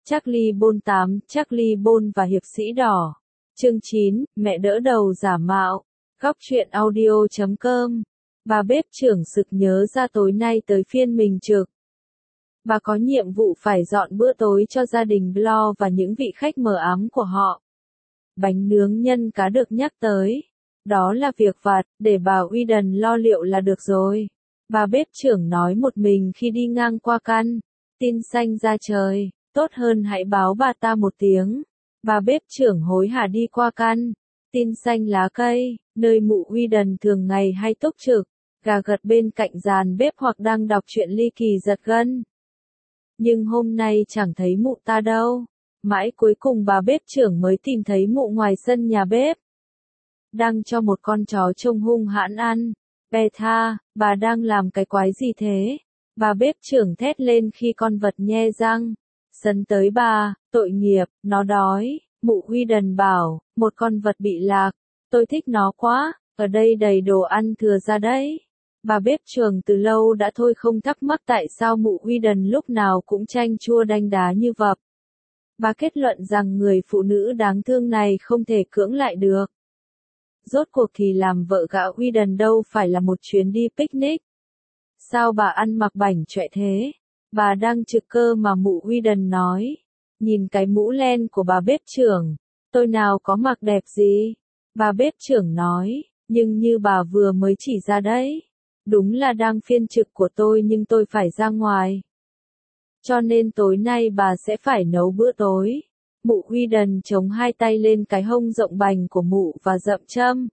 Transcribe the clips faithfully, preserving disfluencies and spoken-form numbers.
Charlie Bôn tám, Charlie Bôn và Hiệp sĩ đỏ. Chương chín, mẹ đỡ đầu giả mạo. Góc truyện audio chấm com. Bà bếp trưởng sực nhớ ra tối nay tới phiên mình trực. Bà có nhiệm vụ phải dọn bữa tối cho gia đình Blo và những vị khách mờ ám của họ. Bánh nướng nhân cá được nhắc tới. Đó là việc vặt, để bà Eden lo liệu là được rồi. Bà bếp trưởng nói một mình khi đi ngang qua căn. Tin xanh ra trời, tốt hơn hãy báo bà ta một tiếng. Bà bếp trưởng hối hả đi qua căn. Tin xanh lá cây, nơi mụ Eden thường ngày hay túc trực, gà gật bên cạnh giàn bếp hoặc đang đọc truyện ly kỳ giật gân. Nhưng hôm nay chẳng thấy mụ ta đâu. Mãi cuối cùng bà bếp trưởng mới tìm thấy mụ ngoài sân nhà bếp. Đang cho một con chó trông hung hãn ăn. Beta, bà đang làm cái quái gì thế? Bà bếp trưởng thét lên khi con vật nhe răng. Sấn tới bà, tội nghiệp, nó đói. Mụ Eden bảo, một con vật bị lạc. Tôi thích nó quá, ở đây đầy đồ ăn thừa ra đấy. Bà bếp trưởng từ lâu đã thôi không thắc mắc tại sao mụ Eden lúc nào cũng chanh chua đanh đá như vập. Bà kết luận rằng người phụ nữ đáng thương này không thể cưỡng lại được. Rốt cuộc thì làm vợ gã Eden đâu phải là một chuyến đi picnic. Sao bà ăn mặc bảnh chọe thế? Bà đang trực cơ mà mụ Eden nói. Nhìn cái mũ len của bà bếp trưởng. Tôi nào có mặc đẹp gì? Bà bếp trưởng nói, nhưng như bà vừa mới chỉ ra đấy. Đúng là đang phiên trực của tôi nhưng tôi phải ra ngoài. Cho nên tối nay bà sẽ phải nấu bữa tối. Mụ Eden chống hai tay lên cái hông rộng bành của mụ và dậm châm.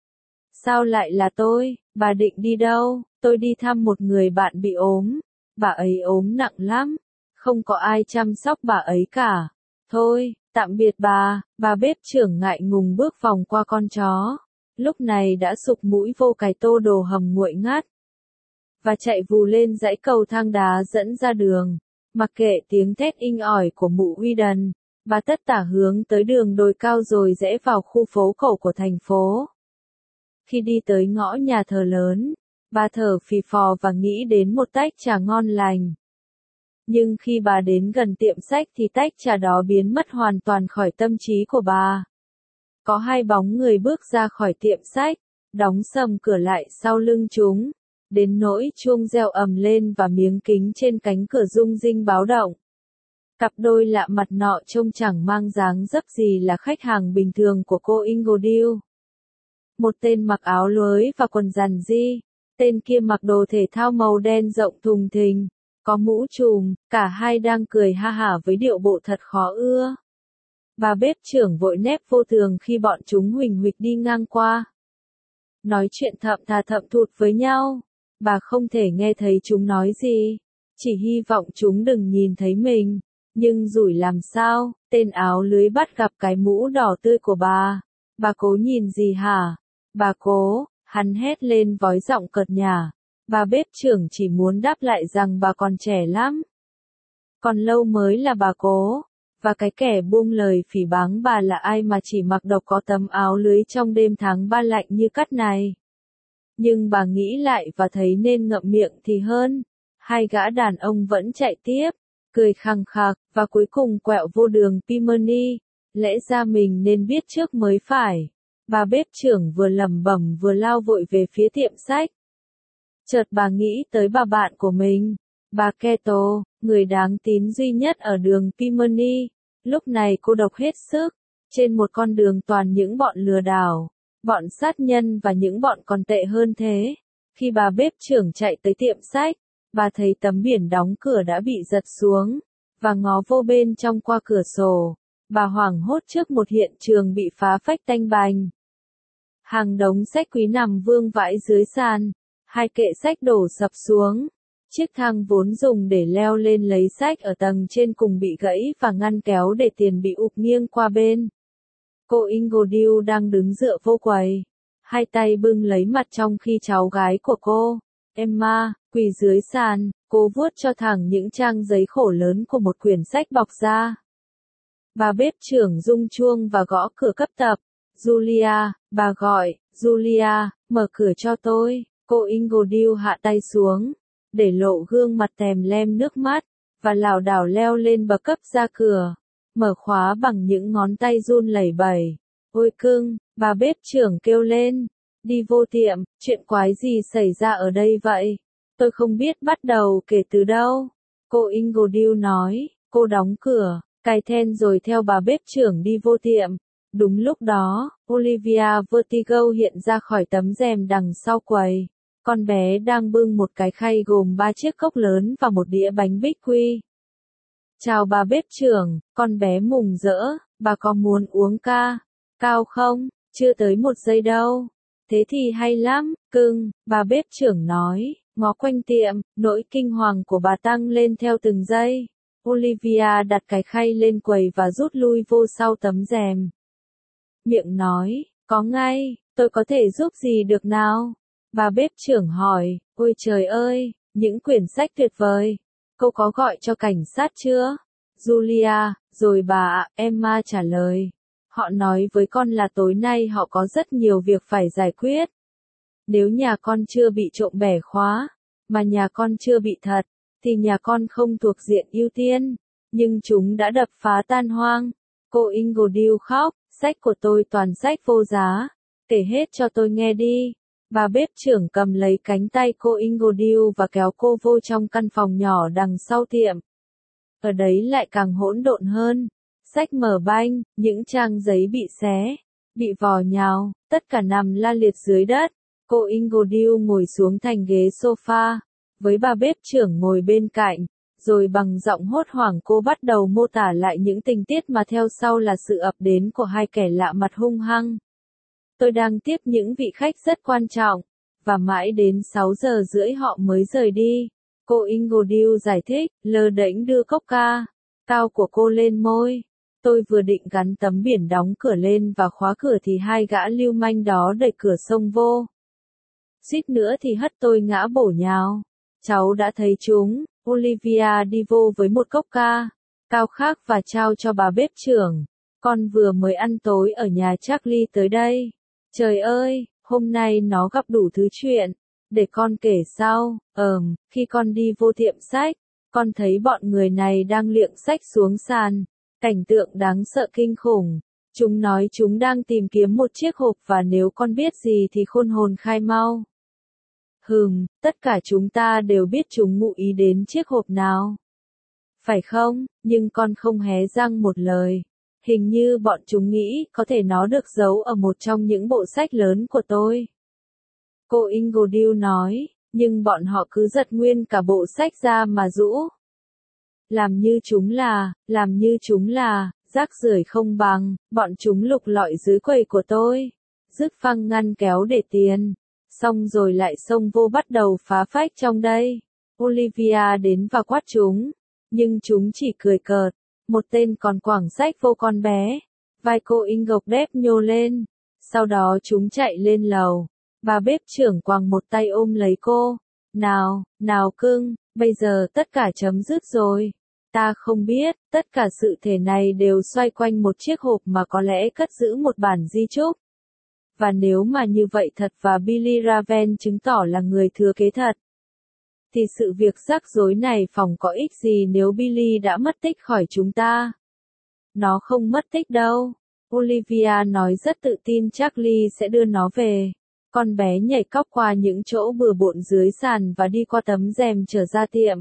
Sao lại là tôi? Bà định đi đâu? Tôi đi thăm một người bạn bị ốm. Bà ấy ốm nặng lắm. Không có ai chăm sóc bà ấy cả. Thôi, tạm biệt bà. Bà bếp trưởng ngại ngùng bước vòng qua con chó. Lúc này đã sụp mũi vô cái tô đồ hầm nguội ngắt. Và chạy vù lên dãy cầu thang đá dẫn ra đường. Mặc kệ tiếng thét inh ỏi của mụ Eden, bà tất tả hướng tới đường đồi cao rồi rẽ vào khu phố cổ của thành phố. Khi đi tới ngõ nhà thờ lớn, bà thở phì phò và nghĩ đến một tách trà ngon lành. Nhưng khi bà đến gần tiệm sách thì tách trà đó biến mất hoàn toàn khỏi tâm trí của bà. Có hai bóng người bước ra khỏi tiệm sách, đóng sầm cửa lại sau lưng chúng. Đến nỗi chuông reo ầm lên và miếng kính trên cánh cửa rung rinh báo động. Cặp đôi lạ mặt nọ trông chẳng mang dáng dấp gì là khách hàng bình thường của cô Ingledew. Một tên mặc áo lưới và quần giản di, tên kia mặc đồ thể thao màu đen rộng thùng thình, có mũ trùm, cả hai đang cười ha hả với điệu bộ thật khó ưa. Bà bếp trưởng vội nép vô tường khi bọn chúng huỳnh huỵch đi ngang qua. Nói chuyện thậm thà thậm thụt với nhau. Bà không thể nghe thấy chúng nói gì, chỉ hy vọng chúng đừng nhìn thấy mình, nhưng rủi làm sao, tên áo lưới bắt gặp cái mũ đỏ tươi của bà. Bà cố nhìn gì hả? Bà cố, hắn hét lên vói giọng cợt nhả. Bà bếp trưởng chỉ muốn đáp lại rằng bà còn trẻ lắm. Còn lâu mới là bà cố, và cái kẻ buông lời phỉ báng bà là ai mà chỉ mặc độc có tấm áo lưới trong đêm tháng ba lạnh như cắt này. Nhưng bà nghĩ lại và thấy nên ngậm miệng thì hơn. Hai gã đàn ông vẫn chạy tiếp, cười khằng khặc, và cuối cùng quẹo vô đường Pimeni. Lẽ ra mình nên biết trước mới phải. Bà bếp trưởng vừa lẩm bẩm vừa lao vội về phía tiệm sách. Chợt bà nghĩ tới bà bạn của mình, bà Keto, người đáng tín duy nhất ở đường Pimeni. Lúc này cô độc hết sức, trên một con đường toàn những bọn lừa đảo. Bọn sát nhân và những bọn còn tệ hơn thế. Khi bà bếp trưởng chạy tới tiệm sách, bà thấy tấm biển đóng cửa đã bị giật xuống, và ngó vô bên trong qua cửa sổ. Bà hoảng hốt trước một hiện trường bị phá phách tanh bành. Hàng đống sách quý nằm vương vãi dưới sàn, hai kệ sách đổ sập xuống. Chiếc thang vốn dùng để leo lên lấy sách ở tầng trên cùng bị gãy và ngăn kéo để tiền bị ụp nghiêng qua bên. Cô Ingledew đang đứng dựa vô quầy, hai tay bưng lấy mặt trong khi cháu gái của cô, Emma, quỳ dưới sàn, cô vuốt cho thẳng những trang giấy khổ lớn của một quyển sách bọc ra. Bà bếp trưởng rung chuông và gõ cửa cấp tập. Julia, bà gọi, Julia, mở cửa cho tôi. Cô Ingledew hạ tay xuống, để lộ gương mặt tèm lem nước mắt. và lảo đảo leo lên bậc cấp ra cửa, mở khóa bằng những ngón tay run lẩy bẩy. Ôi cưng, bà bếp trưởng kêu lên. Đi vô tiệm, chuyện quái gì xảy ra ở đây vậy? Tôi không biết bắt đầu kể từ đâu. Cô Ingledew nói, cô đóng cửa, cài then rồi theo bà bếp trưởng đi vô tiệm. Đúng lúc đó, Olivia Vertigo hiện ra khỏi tấm rèm đằng sau quầy. Con bé đang bưng một cái khay gồm ba chiếc cốc lớn và một đĩa bánh bích quy. Chào bà bếp trưởng, con bé mùng rỡ, bà có muốn uống ca cao không? Chưa tới một giây đâu. Thế thì hay lắm, cưng, bà bếp trưởng nói, ngó quanh tiệm, nỗi kinh hoàng của bà tăng lên theo từng giây. Olivia đặt cái khay lên quầy và rút lui vô sau tấm rèm. Miệng nói, có ngay, tôi có thể giúp gì được nào? Bà bếp trưởng hỏi, ôi trời ơi, những quyển sách tuyệt vời. Cô có gọi cho cảnh sát chưa? Julia, rồi bà ạ, Emma trả lời. Họ nói với con là tối nay họ có rất nhiều việc phải giải quyết. Nếu nhà con chưa bị trộm bẻ khóa, mà nhà con chưa bị thật, thì nhà con không thuộc diện ưu tiên. Nhưng chúng đã đập phá tan hoang. Cô Ingledew khóc, sách của tôi toàn sách vô giá. Kể hết cho tôi nghe đi. Bà bếp trưởng cầm lấy cánh tay cô Ingledew và kéo cô vô trong căn phòng nhỏ đằng sau tiệm. Ở đấy lại càng hỗn độn hơn. Sách mở banh, những trang giấy bị xé, bị vò nhào, tất cả nằm la liệt dưới đất. Cô Ingledew ngồi xuống thành ghế sofa, với bà bếp trưởng ngồi bên cạnh, rồi bằng giọng hốt hoảng cô bắt đầu mô tả lại những tình tiết mà theo sau là sự ập đến của hai kẻ lạ mặt hung hăng. Tôi đang tiếp những vị khách rất quan trọng, và mãi đến sáu giờ rưỡi họ mới rời đi. Cô Ingledew giải thích, lơ đễnh đưa cốc ca cao của cô lên môi. Tôi vừa định gắn tấm biển đóng cửa lên và khóa cửa thì hai gã lưu manh đó đẩy cửa xông vô. Suýt nữa thì hất tôi ngã bổ nhào. Cháu đã thấy chúng. Olivia đi vô với một cốc ca cao khác và trao cho bà bếp trưởng. Con vừa mới ăn tối ở nhà Charlie tới đây. Trời ơi, hôm nay nó gặp đủ thứ chuyện. Để con kể sau. Ờm, khi con đi vô tiệm sách, con thấy bọn người này đang liệng sách xuống sàn. Cảnh tượng đáng sợ kinh khủng. Chúng nói chúng đang tìm kiếm một chiếc hộp và nếu con biết gì thì khôn hồn khai mau. Hừm, tất cả chúng ta đều biết chúng ngụ ý đến chiếc hộp nào. Phải không, nhưng con không hé răng một lời. Hình như bọn chúng nghĩ có thể nó được giấu ở một trong những bộ sách lớn của tôi. Cô Ingledew nói, nhưng bọn họ cứ giật nguyên cả bộ sách ra mà rũ. Làm như chúng là, làm như chúng là, rác rưởi không bằng, bọn chúng lục lọi dưới quầy của tôi. Dứt phăng ngăn kéo để tiền. Xong rồi lại xông vô bắt đầu phá phách trong đây. Olivia đến và quát chúng. Nhưng chúng chỉ cười cợt. Một tên còn quảng sách vô con bé. Vai cô Ingledew nhô lên. Sau đó chúng chạy lên lầu. Bà bếp trưởng quàng một tay ôm lấy cô. Nào, nào cưng, bây giờ tất cả chấm dứt rồi. Ta không biết, tất cả sự thể này đều xoay quanh một chiếc hộp mà có lẽ cất giữ một bản di chúc. Và nếu mà như vậy thật và Billy Raven chứng tỏ là người thừa kế thật, thì sự việc rắc rối này phòng có ích gì nếu Billy đã mất tích khỏi chúng ta. Nó không mất tích đâu. Olivia nói rất tự tin Charlie sẽ đưa nó về. Con bé nhảy cóc qua những chỗ bừa bộn dưới sàn và đi qua tấm rèm trở ra tiệm.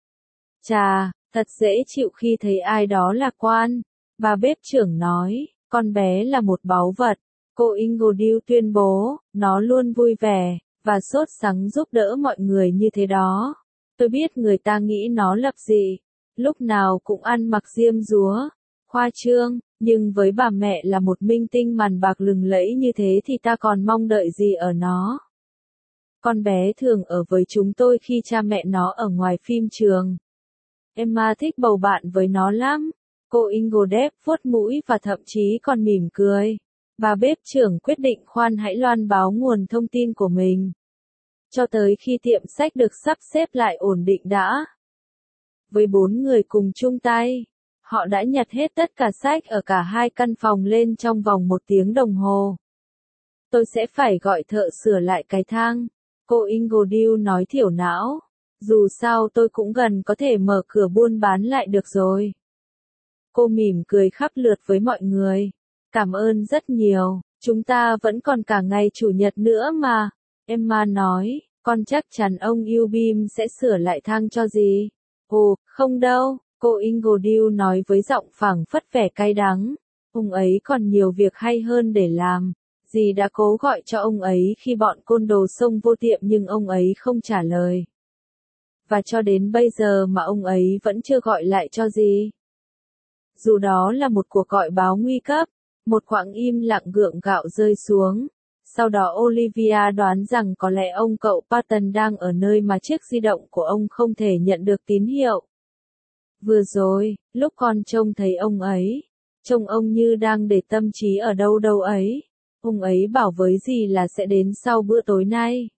Chà, thật dễ chịu khi thấy ai đó lạc quan. Bà bếp trưởng nói, con bé là một báu vật. Cô Ingledew tuyên bố, nó luôn vui vẻ, và sốt sắng giúp đỡ mọi người như thế đó. Tôi biết người ta nghĩ nó lập dị, lúc nào cũng ăn mặc diêm dúa, khoa trương, nhưng với bà mẹ là một minh tinh màn bạc lừng lẫy như thế thì ta còn mong đợi gì ở nó. Con bé thường ở với chúng tôi khi cha mẹ nó ở ngoài phim trường. Emma thích bầu bạn với nó lắm. Cô Ingledew vuốt mũi và thậm chí còn mỉm cười. Bà bếp trưởng quyết định khoan hãy loan báo nguồn thông tin của mình. Cho tới khi tiệm sách được sắp xếp lại ổn định đã. Với bốn người cùng chung tay, họ đã nhặt hết tất cả sách ở cả hai căn phòng lên trong vòng một tiếng đồng hồ. Tôi sẽ phải gọi thợ sửa lại cái thang. Cô Ingledew nói thiểu não. Dù sao tôi cũng gần có thể mở cửa buôn bán lại được rồi. Cô mỉm cười khắp lượt với mọi người. Cảm ơn rất nhiều, chúng ta vẫn còn cả ngày Chủ nhật nữa mà. Emma nói, con chắc chắn ông Yubim sẽ sửa lại thang cho gì? Ồ, không đâu, cô Ingledew nói với giọng phảng phất vẻ cay đắng. Ông ấy còn nhiều việc hay hơn để làm. Dì đã cố gọi cho ông ấy khi bọn côn đồ xông vô tiệm nhưng ông ấy không trả lời. Và cho đến bây giờ mà ông ấy vẫn chưa gọi lại cho dì. Dù đó là một cuộc gọi báo nguy cấp, một khoảng im lặng gượng gạo rơi xuống. Sau đó Olivia đoán rằng có lẽ ông cậu Patton đang ở nơi mà chiếc di động của ông không thể nhận được tín hiệu. Vừa rồi, lúc con trông thấy ông ấy, trông ông như đang để tâm trí ở đâu đâu ấy. Ông ấy bảo với dì là sẽ đến sau bữa tối nay.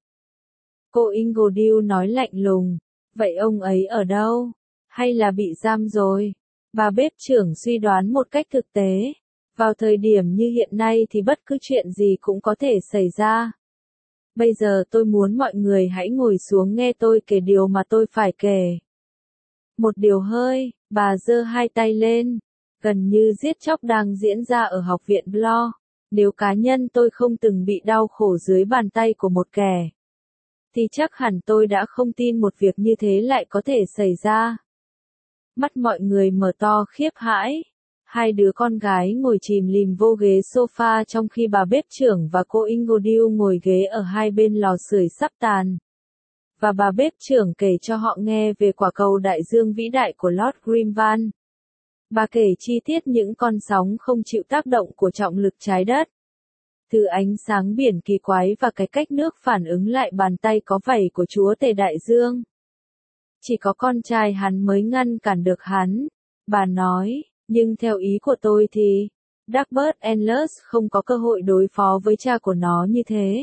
Cô Ingledew nói lạnh lùng, vậy ông ấy ở đâu? Hay là bị giam rồi? Bà bếp trưởng suy đoán một cách thực tế. Vào thời điểm như hiện nay thì bất cứ chuyện gì cũng có thể xảy ra. Bây giờ tôi muốn mọi người hãy ngồi xuống nghe tôi kể điều mà tôi phải kể. Một điều hơi, bà giơ hai tay lên, gần như giết chóc đang diễn ra ở học viện Blo. Nếu cá nhân tôi không từng bị đau khổ dưới bàn tay của một kẻ, thì chắc hẳn tôi đã không tin một việc như thế lại có thể xảy ra. Mắt mọi người mở to khiếp hãi. Hai đứa con gái ngồi chìm lìm vô ghế sofa trong khi bà bếp trưởng và cô Ingledew ngồi ghế ở hai bên lò sưởi sắp tàn. Và bà bếp trưởng kể cho họ nghe về quả cầu đại dương vĩ đại của Lord Grimvan. Bà kể chi tiết những con sóng không chịu tác động của trọng lực trái đất. Từ ánh sáng biển kỳ quái và cái cách nước phản ứng lại bàn tay có vảy của Chúa Tể Đại Dương. Chỉ có con trai hắn mới ngăn cản được hắn. Bà nói, nhưng theo ý của tôi thì, Cuthbert Endless không có cơ hội đối phó với cha của nó như thế.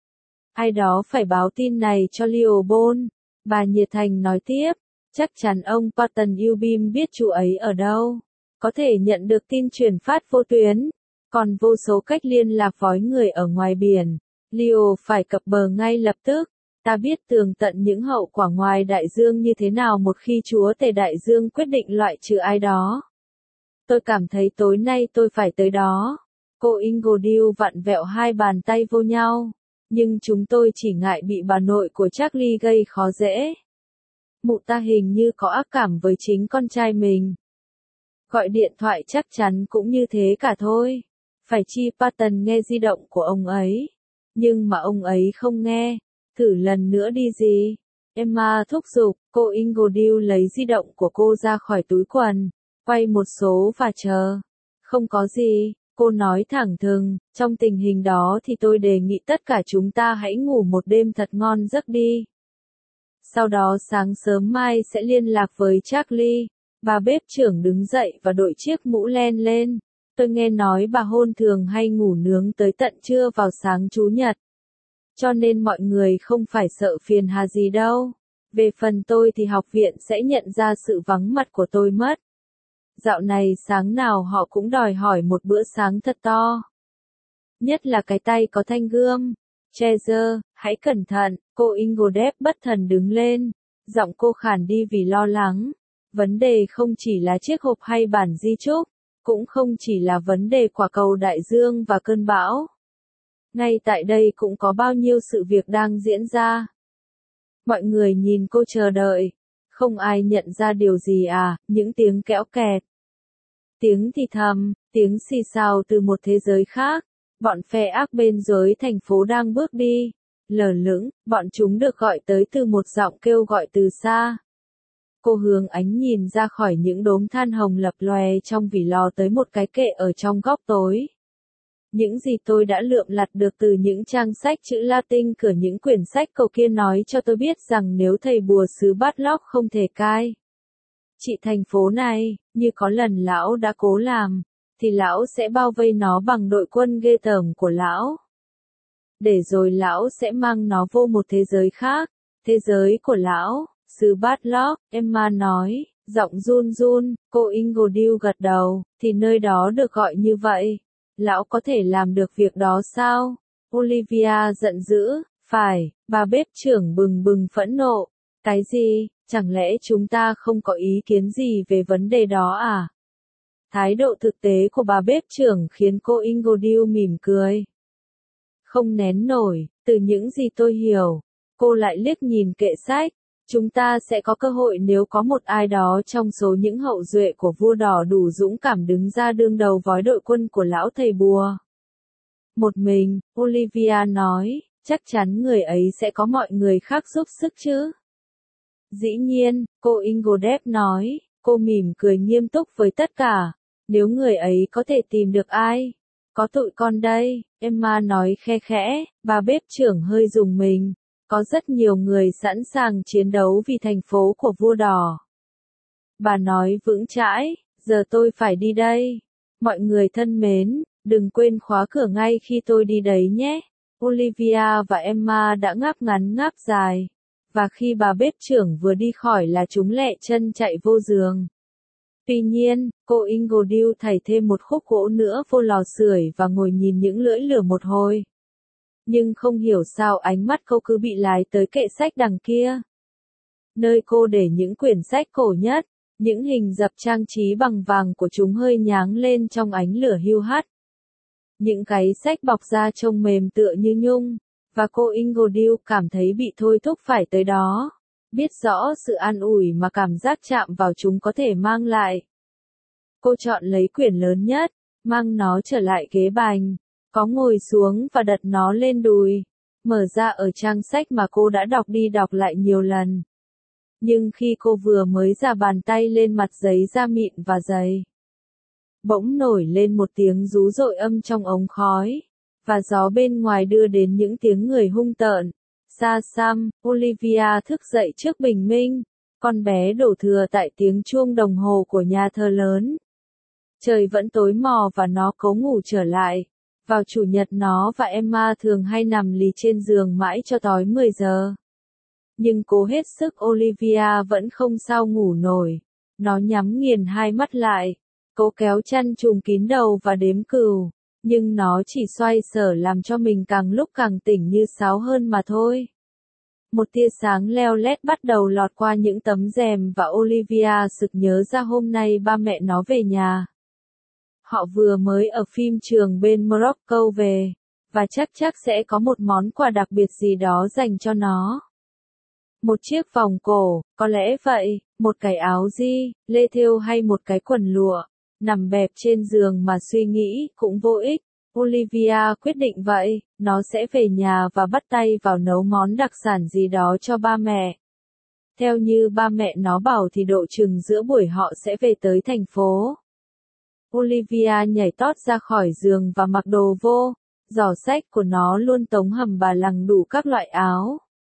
Ai đó phải báo tin này cho Leopold. Bà nhiệt thành nói tiếp, chắc chắn ông Patton Yubim biết chú ấy ở đâu. Có thể nhận được tin truyền phát vô tuyến. Còn vô số cách liên lạc với người ở ngoài biển. Leo phải cập bờ ngay lập tức. Ta biết tường tận những hậu quả ngoài đại dương như thế nào một khi Chúa Tể Đại Dương quyết định loại trừ ai đó. Tôi cảm thấy tối nay tôi phải tới đó. Cô Ingledew vặn vẹo hai bàn tay vô nhau. Nhưng chúng tôi chỉ ngại bị bà nội của Charlie gây khó dễ. Mụ ta hình như có ác cảm với chính con trai mình. Gọi điện thoại chắc chắn cũng như thế cả thôi. Phải chi Patton nghe di động của ông ấy. Nhưng mà ông ấy không nghe. Thử lần nữa đi gì. Emma thúc giục, cô Ingledew lấy di động của cô ra khỏi túi quần. Quay một số và chờ. Không có gì, cô nói thẳng thừng, trong tình hình đó thì tôi đề nghị tất cả chúng ta hãy ngủ một đêm thật ngon giấc đi. Sau đó sáng sớm mai sẽ liên lạc với Charlie. Bà bếp trưởng đứng dậy và đội chiếc mũ len lên. Tôi nghe nói bà hôn thường hay ngủ nướng tới tận trưa vào sáng Chủ nhật. Cho nên mọi người không phải sợ phiền hà gì đâu. Về phần tôi thì học viện sẽ nhận ra sự vắng mặt của tôi mất. Dạo này sáng nào họ cũng đòi hỏi một bữa sáng thật to. Nhất là cái tay có thanh gươm. Treasure, hãy cẩn thận, cô Ingledew bất thần đứng lên. Giọng cô khàn đi vì lo lắng. Vấn đề không chỉ là chiếc hộp hay bản di chúc. Cũng không chỉ là vấn đề quả cầu đại dương và cơn bão. Ngay tại đây cũng có bao nhiêu sự việc đang diễn ra. Mọi người nhìn cô chờ đợi. Không ai nhận ra điều gì à, những tiếng kéo kẹt. Tiếng thì thầm, tiếng xì xào từ một thế giới khác. Bọn phe ác bên dưới thành phố đang bước đi. Lờ lững, bọn chúng được gọi tới từ một giọng kêu gọi từ xa. Cô hướng ánh nhìn ra khỏi những đốm than hồng lập lòe trong vỉ lò tới một cái kệ ở trong góc tối. Những gì tôi đã lượm lặt được từ những trang sách chữ Latin cửa những quyển sách cầu kia nói cho tôi biết rằng nếu thầy bùa xứ Bartlock không thể cai trị thành phố này, như có lần lão đã cố làm, thì lão sẽ bao vây nó bằng đội quân ghê tởm của lão. Để rồi lão sẽ mang nó vô một thế giới khác, thế giới của lão, xứ Bartlock, Emma nói, giọng run run, cô Ingledew gật đầu, thì nơi đó được gọi như vậy. Lão có thể làm được việc đó sao? Olivia giận dữ, phải, bà bếp trưởng bừng bừng phẫn nộ. Cái gì, chẳng lẽ chúng ta không có ý kiến gì về vấn đề đó à? Thái độ thực tế của bà bếp trưởng khiến cô Ingodil mỉm cười. Không nén nổi, từ những gì tôi hiểu, cô lại liếc nhìn kệ sách. Chúng ta sẽ có cơ hội nếu có một ai đó trong số những hậu duệ của vua đỏ đủ dũng cảm đứng ra đương đầu với đội quân của lão thầy bùa. Một mình, Olivia nói, chắc chắn người ấy sẽ có mọi người khác giúp sức chứ. Dĩ nhiên, cô Ingodep nói, cô mỉm cười nghiêm túc với tất cả. Nếu người ấy có thể tìm được ai? Có tụi con đây, Emma nói khe khẽ, bà bếp trưởng hơi rùng mình. Có rất nhiều người sẵn sàng chiến đấu vì thành phố của vua đỏ. Bà nói vững chãi, giờ tôi phải đi đây. Mọi người thân mến, đừng quên khóa cửa ngay khi tôi đi đấy nhé. Olivia và Emma đã ngáp ngắn ngáp dài. Và khi bà bếp trưởng vừa đi khỏi là chúng lẹ chân chạy vô giường. Tuy nhiên, cô Ingodil thảy thêm một khúc gỗ nữa vô lò sưởi và ngồi nhìn những lưỡi lửa một hồi. Nhưng không hiểu sao ánh mắt cô cứ bị lái tới kệ sách đằng kia. Nơi cô để những quyển sách cổ nhất, những hình dập trang trí bằng vàng của chúng hơi nháng lên trong ánh lửa hiu hắt. Những cái sách bọc da trông mềm tựa như nhung, và cô Ingodil cảm thấy bị thôi thúc phải tới đó, biết rõ sự an ủi mà cảm giác chạm vào chúng có thể mang lại. Cô chọn lấy quyển lớn nhất, mang nó trở lại ghế bành. Có ngồi xuống và đặt nó lên đùi, mở ra ở trang sách mà cô đã đọc đi đọc lại nhiều lần. Nhưng khi cô vừa mới già bàn tay lên mặt giấy da mịn và dày, bỗng nổi lên một tiếng rú rội âm trong ống khói, và gió bên ngoài đưa đến những tiếng người hung tợn. Xa xăm, Olivia thức dậy trước bình minh, con bé đổ thừa tại tiếng chuông đồng hồ của nhà thờ lớn. Trời vẫn tối mò và nó cố ngủ trở lại. Vào chủ nhật nó và Emma thường hay nằm lì trên giường mãi cho tối mười giờ. Nhưng cố hết sức Olivia vẫn không sao ngủ nổi. Nó nhắm nghiền hai mắt lại. Cố kéo chăn trùm kín đầu và đếm cừu. Nhưng nó chỉ xoay sở làm cho mình càng lúc càng tỉnh như sáo hơn mà thôi. Một tia sáng leo lét bắt đầu lọt qua những tấm rèm và Olivia sực nhớ ra hôm nay ba mẹ nó về nhà. Họ vừa mới ở phim trường bên Morocco về, và chắc chắc sẽ có một món quà đặc biệt gì đó dành cho nó. Một chiếc vòng cổ, có lẽ vậy, một cái áo di, lê thêu hay một cái quần lụa. Nằm bẹp trên giường mà suy nghĩ cũng vô ích. Olivia quyết định vậy, nó sẽ về nhà và bắt tay vào nấu món đặc sản gì đó cho ba mẹ. Theo như ba mẹ nó bảo thì độ chừng giữa buổi họ sẽ về tới thành phố. Olivia nhảy tót ra khỏi giường và mặc đồ vô. Giỏ sách của nó luôn tống hầm bà lằng đủ các loại áo.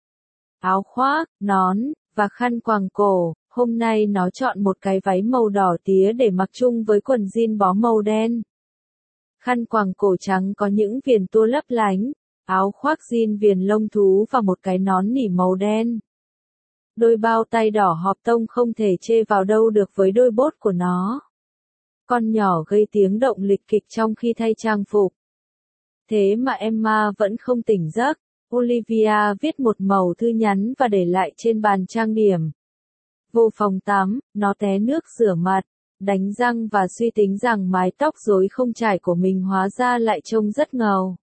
Áo khoác, nón, và khăn quàng cổ. Hôm nay nó chọn một cái váy màu đỏ tía để mặc chung với quần jean bó màu đen. Khăn quàng cổ trắng có những viền tua lấp lánh. Áo khoác jean viền lông thú và một cái nón nỉ màu đen. Đôi bao tay đỏ họp tông không thể chê vào đâu được với đôi bốt của nó. Con nhỏ gây tiếng động lịch kịch trong khi thay trang phục. Thế mà Emma vẫn không tỉnh giấc. Olivia viết một mẩu thư nhắn và để lại trên bàn trang điểm. Vô phòng tắm, nó té nước rửa mặt, đánh răng và suy tính rằng mái tóc rối không trải của mình hóa ra lại trông rất ngầu.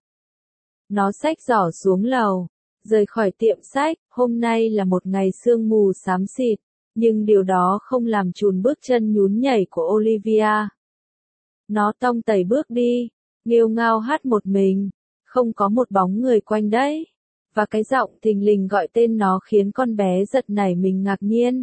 Nó xách giỏ xuống lầu, rời khỏi tiệm sách. Hôm nay là một ngày sương mù xám xịt, nhưng điều đó không làm chùn bước chân nhún nhảy của Olivia. Nó tông tẩy bước đi, nghêu ngao hát một mình, không có một bóng người quanh đấy. Và cái giọng thình lình gọi tên nó khiến con bé giật nảy mình ngạc nhiên.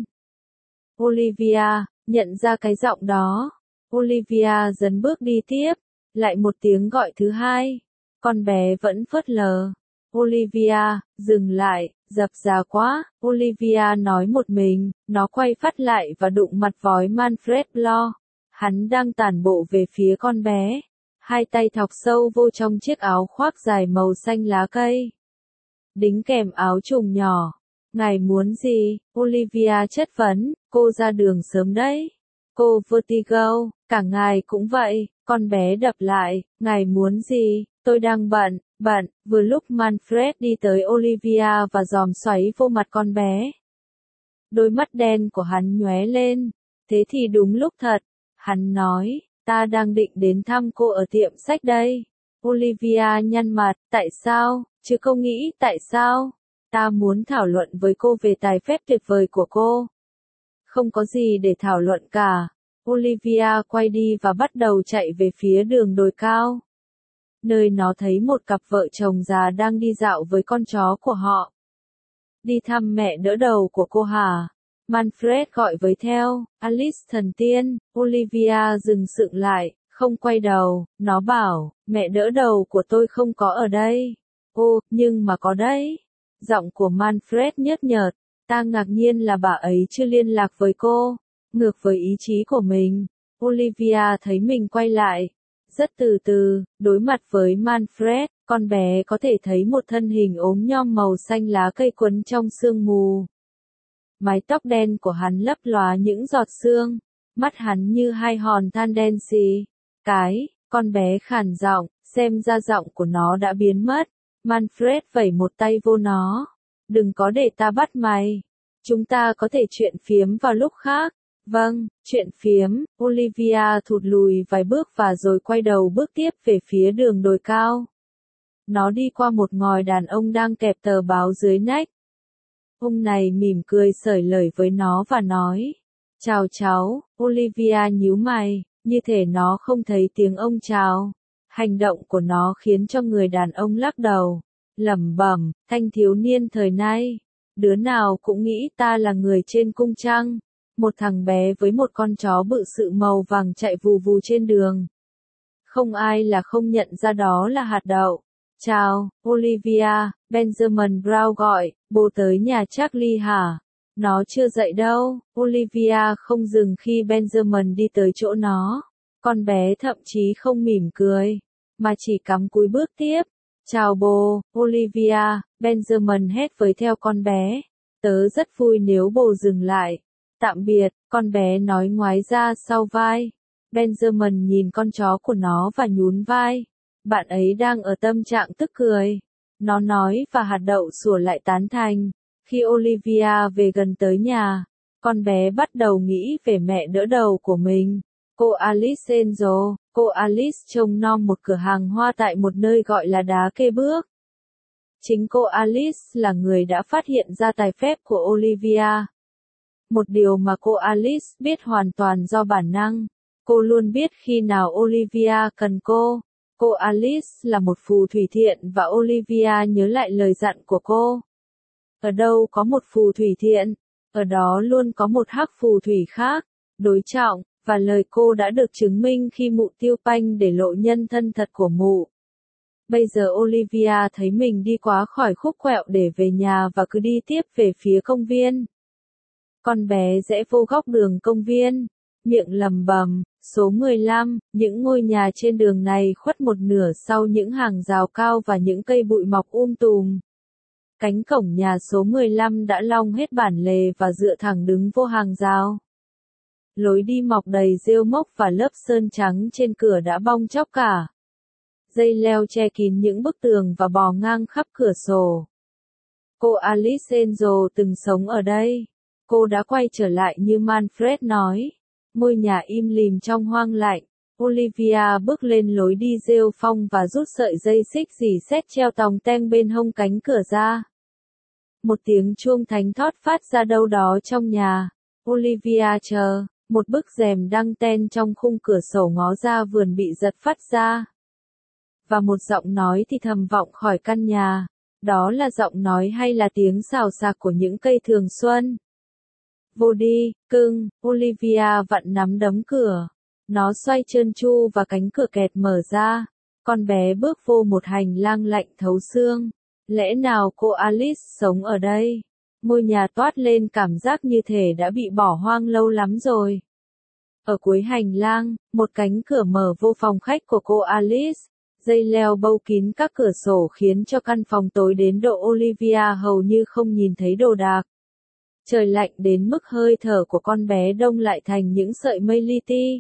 Olivia, nhận ra cái giọng đó. Olivia dấn bước đi tiếp, lại một tiếng gọi thứ hai. Con bé vẫn phớt lờ. Olivia, dừng lại, dập dà quá, Olivia nói một mình, nó quay phát lại và đụng mặt vói Manfred Bloch. Hắn đang tản bộ về phía con bé, hai tay thọc sâu vô trong chiếc áo khoác dài màu xanh lá cây. Đính kèm áo trùng nhỏ. Ngài muốn gì? Olivia chất vấn, cô ra đường sớm đấy. Cô Vertigo, cả ngài cũng vậy, con bé đập lại, ngài muốn gì? Tôi đang bận, bận, vừa lúc Manfred đi tới Olivia và giòm xoáy vô mặt con bé. Đôi mắt đen của hắn nhoé lên. Thế thì đúng lúc thật. Hắn nói, ta đang định đến thăm cô ở tiệm sách đây. Olivia nhăn mặt, tại sao, chứ không nghĩ tại sao? Ta muốn thảo luận với cô về tài phép tuyệt vời của cô. Không có gì để thảo luận cả. Olivia quay đi và bắt đầu chạy về phía đường đồi cao. Nơi nó thấy một cặp vợ chồng già đang đi dạo với con chó của họ. Đi thăm mẹ đỡ đầu của cô hả? Manfred gọi với theo, Alice thần tiên. Olivia dừng sững lại, không quay đầu, nó bảo, mẹ đỡ đầu của tôi không có ở đây. Ô, nhưng mà có đấy. Giọng của Manfred nhớt nhợt, ta ngạc nhiên là bà ấy chưa liên lạc với cô. Ngược với ý chí của mình, Olivia thấy mình quay lại. Rất từ từ, đối mặt với Manfred, con bé có thể thấy một thân hình ốm nhom màu xanh lá cây quấn trong sương mù. Mái tóc đen của hắn lấp lóa những giọt sương, mắt hắn như hai hòn than đen xì. Cái, con bé khản giọng, xem ra giọng của nó đã biến mất. Manfred vẩy một tay vô nó. Đừng có để ta bắt mày. Chúng ta có thể chuyện phiếm vào lúc khác. Vâng, chuyện phiếm. Olivia thụt lùi vài bước và rồi quay đầu bước tiếp về phía đường đồi cao. Nó đi qua một ngòi đàn ông đang kẹp tờ báo dưới nách. Ông này mỉm cười xởi lởi với nó và nói, chào cháu. Olivia nhíu mày, như thể nó không thấy tiếng ông chào. Hành động của nó khiến cho người đàn ông lắc đầu, lẩm bẩm, thanh thiếu niên thời nay, đứa nào cũng nghĩ ta là người trên cung trăng. Một thằng bé với một con chó bự sự màu vàng chạy vù vù trên đường. Không ai là không nhận ra đó là hạt đậu. Chào, Olivia, Benjamin Brown gọi, bố tới nhà Charlie hả? Nó chưa dậy đâu. Olivia không dừng khi Benjamin đi tới chỗ nó. Con bé thậm chí không mỉm cười, mà chỉ cắm cúi bước tiếp. Chào bố, Olivia, Benjamin hét với theo con bé. Tớ rất vui nếu bố dừng lại. Tạm biệt, con bé nói ngoái ra sau vai. Benjamin nhìn con chó của nó và nhún vai. Bạn ấy đang ở tâm trạng tức cười. Nó nói và hạt đậu sủa lại tán thành. Khi Olivia về gần tới nhà, con bé bắt đầu nghĩ về mẹ đỡ đầu của mình. Cô Alice Angel, cô Alice trông nom một cửa hàng hoa tại một nơi gọi là đá kê bước. Chính cô Alice là người đã phát hiện ra tài phép của Olivia. Một điều mà cô Alice biết hoàn toàn do bản năng. Cô luôn biết khi nào Olivia cần cô. Cô Alice là một phù thủy thiện và Olivia nhớ lại lời dặn của cô. Ở đâu có một phù thủy thiện, ở đó luôn có một hắc phù thủy khác, đối trọng, và lời cô đã được chứng minh khi mụ Tiêu Panh để lộ nhân thân thật của mụ. Bây giờ Olivia thấy mình đi quá khỏi khúc quẹo để về nhà và cứ đi tiếp về phía công viên. Con bé rẽ vô góc đường công viên, miệng lầm bầm, số mười lăm, những ngôi nhà trên đường này khuất một nửa sau những hàng rào cao và những cây bụi mọc um tùm. Cánh cổng nhà số mười lăm đã long hết bản lề và dựa thẳng đứng vô hàng rào. Lối đi mọc đầy rêu mốc và lớp sơn trắng trên cửa đã bong chóc cả. Dây leo che kín những bức tường và bò ngang khắp cửa sổ. Cô Alice Angel từng sống ở đây. Cô đã quay trở lại như Manfred nói. Ngôi nhà im lìm trong hoang lạnh. Olivia bước lên lối đi rêu phong và rút sợi dây xích rỉ sét treo tòng teng bên hông cánh cửa ra. Một tiếng chuông thánh thót phát ra đâu đó trong nhà. Olivia chờ, một bức rèm đăng ten trong khung cửa sổ ngó ra vườn bị giật phát ra. Và một giọng nói thì thầm vọng khỏi căn nhà. Đó là giọng nói hay là tiếng xào xạc của những cây thường xuân? Vô đi, cưng. Olivia vặn nắm đấm cửa. Nó xoay trơn tru và cánh cửa kẹt mở ra. Con bé bước vô một hành lang lạnh thấu xương. Lẽ nào cô Alice sống ở đây? Ngôi nhà toát lên cảm giác như thể đã bị bỏ hoang lâu lắm rồi. Ở cuối hành lang, một cánh cửa mở vô phòng khách của cô Alice. Dây leo bâu kín các cửa sổ khiến cho căn phòng tối đến độ Olivia hầu như không nhìn thấy đồ đạc. Trời lạnh đến mức hơi thở của con bé đông lại thành những sợi mây li ti.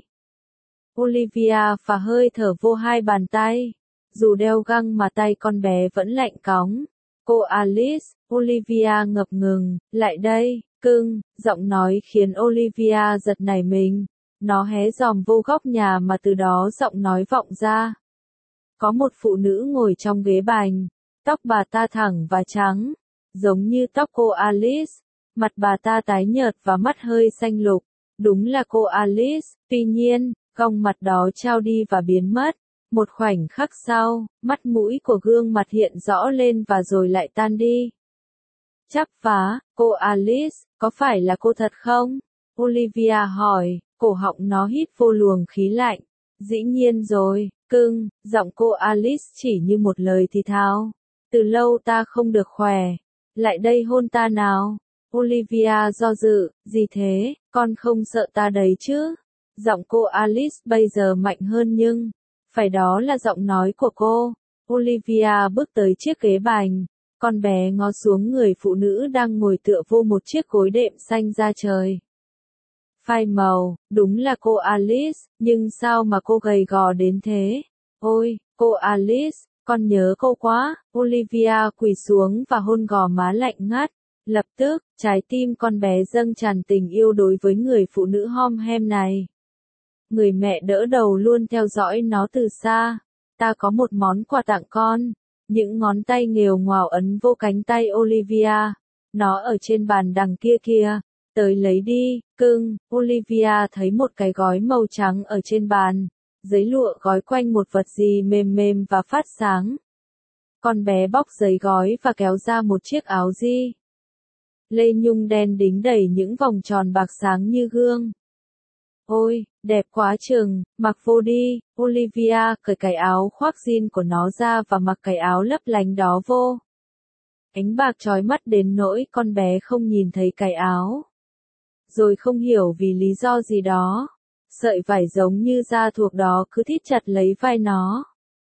Olivia phà hơi thở vô hai bàn tay. Dù đeo găng mà tay con bé vẫn lạnh cóng. Cô Alice, Olivia ngập ngừng, lại đây. Cưng, giọng nói khiến Olivia giật nảy mình. Nó hé giòm vô góc nhà mà từ đó giọng nói vọng ra. Có một phụ nữ ngồi trong ghế bành. Tóc bà ta thẳng và trắng, giống như tóc cô Alice. Mặt bà ta tái nhợt và mắt hơi xanh lục. Đúng là cô Alice, tuy nhiên, cong mặt đó trao đi và biến mất. Một khoảnh khắc sau, mắt mũi của gương mặt hiện rõ lên và rồi lại tan đi. Chắp vá, cô Alice, có phải là cô thật không? Olivia hỏi, cổ họng nó hít vô luồng khí lạnh. Dĩ nhiên rồi, cưng, giọng cô Alice chỉ như một lời thì thào. Từ lâu ta không được khỏe. Lại đây hôn ta nào. Olivia do dự, gì thế, con không sợ ta đấy chứ? Giọng cô Alice bây giờ mạnh hơn nhưng, phải đó là giọng nói của cô. Olivia bước tới chiếc ghế bành. Con bé ngó xuống người phụ nữ đang ngồi tựa vô một chiếc gối đệm xanh da trời. Phai màu, đúng là cô Alice, nhưng sao mà cô gầy gò đến thế? Ôi, cô Alice, con nhớ cô quá. Olivia quỳ xuống và hôn gò má lạnh ngắt. Lập tức, trái tim con bé dâng tràn tình yêu đối với người phụ nữ hom hem này. Người mẹ đỡ đầu luôn theo dõi nó từ xa. Ta có một món quà tặng con. Những ngón tay nghều ngoào ấn vô cánh tay Olivia. Nó ở trên bàn đằng kia kìa. Tới lấy đi, cưng. Olivia thấy một cái gói màu trắng ở trên bàn. Giấy lụa gói quanh một vật gì mềm mềm và phát sáng. Con bé bóc giấy gói và kéo ra một chiếc áo di. Lê nhung đen đính đầy những vòng tròn bạc sáng như gương. Ôi, đẹp quá chừng, mặc vô đi. Olivia cởi cái áo khoác jean của nó ra và mặc cái áo lấp lánh đó vô. Ánh bạc chói mắt đến nỗi con bé không nhìn thấy cái áo. Rồi không hiểu vì lý do gì đó. Sợi vải giống như da thuộc đó cứ thít chặt lấy vai nó.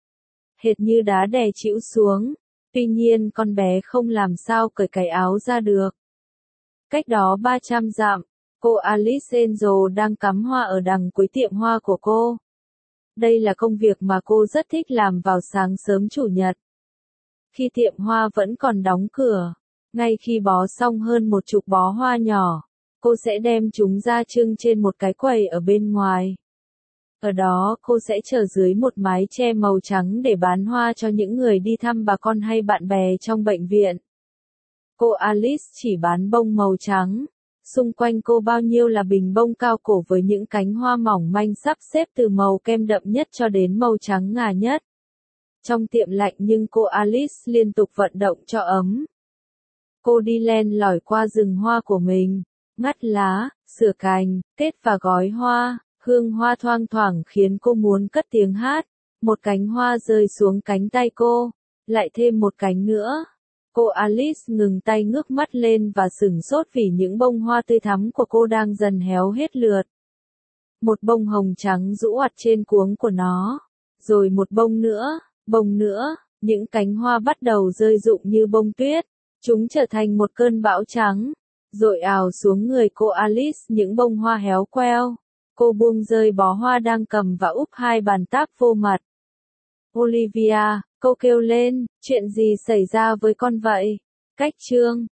Hệt như đá đè chĩu xuống. Tuy nhiên con bé không làm sao cởi cái áo ra được. Cách đó ba trăm dặm, cô Alice Angel đang cắm hoa ở đằng cuối tiệm hoa của cô. Đây là công việc mà cô rất thích làm vào sáng sớm chủ nhật. Khi tiệm hoa vẫn còn đóng cửa, ngay khi bó xong hơn một chục bó hoa nhỏ, cô sẽ đem chúng ra trưng trên một cái quầy ở bên ngoài. Ở đó cô sẽ chờ dưới một mái che màu trắng để bán hoa cho những người đi thăm bà con hay bạn bè trong bệnh viện. Cô Alice chỉ bán bông màu trắng. Xung quanh cô bao nhiêu là bình bông cao cổ với những cánh hoa mỏng manh sắp xếp từ màu kem đậm nhất cho đến màu trắng ngà nhất. Trong tiệm lạnh nhưng cô Alice liên tục vận động cho ấm. Cô đi len lỏi qua rừng hoa của mình, ngắt lá, sửa cành, kết và gói hoa, hương hoa thoang thoảng khiến cô muốn cất tiếng hát. Một cánh hoa rơi xuống cánh tay cô, lại thêm một cánh nữa. Cô Alice ngừng tay ngước mắt lên và sửng sốt vì những bông hoa tươi thắm của cô đang dần héo hết lượt. Một bông hồng trắng rũ ặt trên cuống của nó. Rồi một bông nữa, bông nữa, những cánh hoa bắt đầu rơi rụng như bông tuyết. Chúng trở thành một cơn bão trắng, dội ào xuống người cô Alice những bông hoa héo queo. Cô buông rơi bó hoa đang cầm và úp hai bàn táp vô mặt. Olivia, cô kêu lên, chuyện gì xảy ra với con vậy? Cách chương